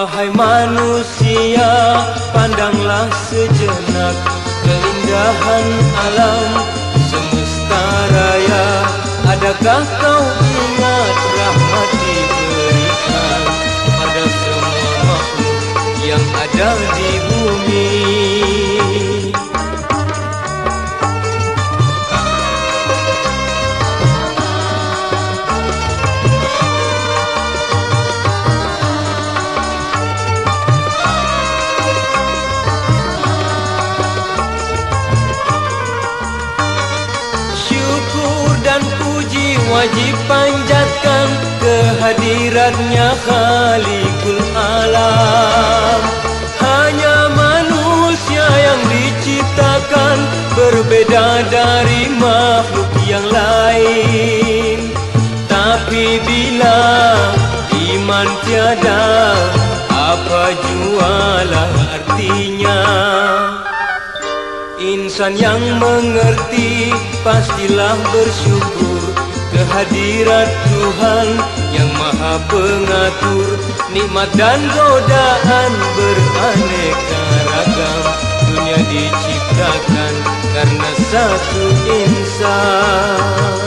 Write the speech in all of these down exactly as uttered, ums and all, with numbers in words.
Wahai manusia, pandanglah sejenak keindahan alam semesta raya. Adakah kau ingat rahmat diberikan pada semua makhluk yang ada di bumi? Wajib panjatkan kehadiratnya Khaliqul Alam. Hanya manusia yang diciptakan berbeda dari makhluk yang lain. Tapi bila iman tiada, apa jualah artinya? Insan yang mengerti pastilah bersyukur kehadirat Tuhan yang Maha Pengatur. Nikmat dan godaan beraneka ragam, dunia diciptakan karena satu insan.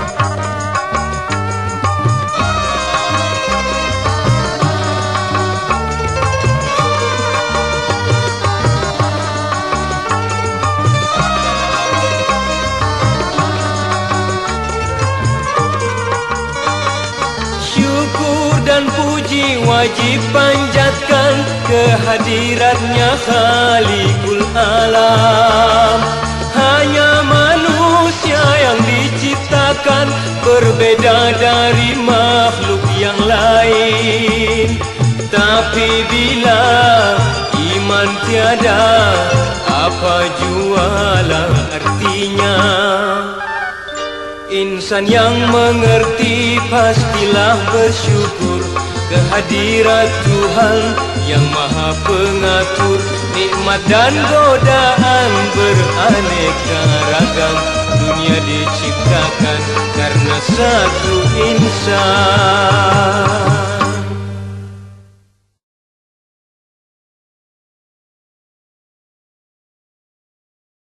Dan puji wajib panjatkan kehadiratnya Khaliqul Alam. Hanya manusia yang diciptakan berbeda dari makhluk yang lain. Tapi bila iman tiada, apa jualah artinya? Insan yang mengerti pastilah bersyukur kehadirat Tuhan yang Maha Pengatur. Nikmat dan godaan beraneka ragam, dunia diciptakan karena satu insan.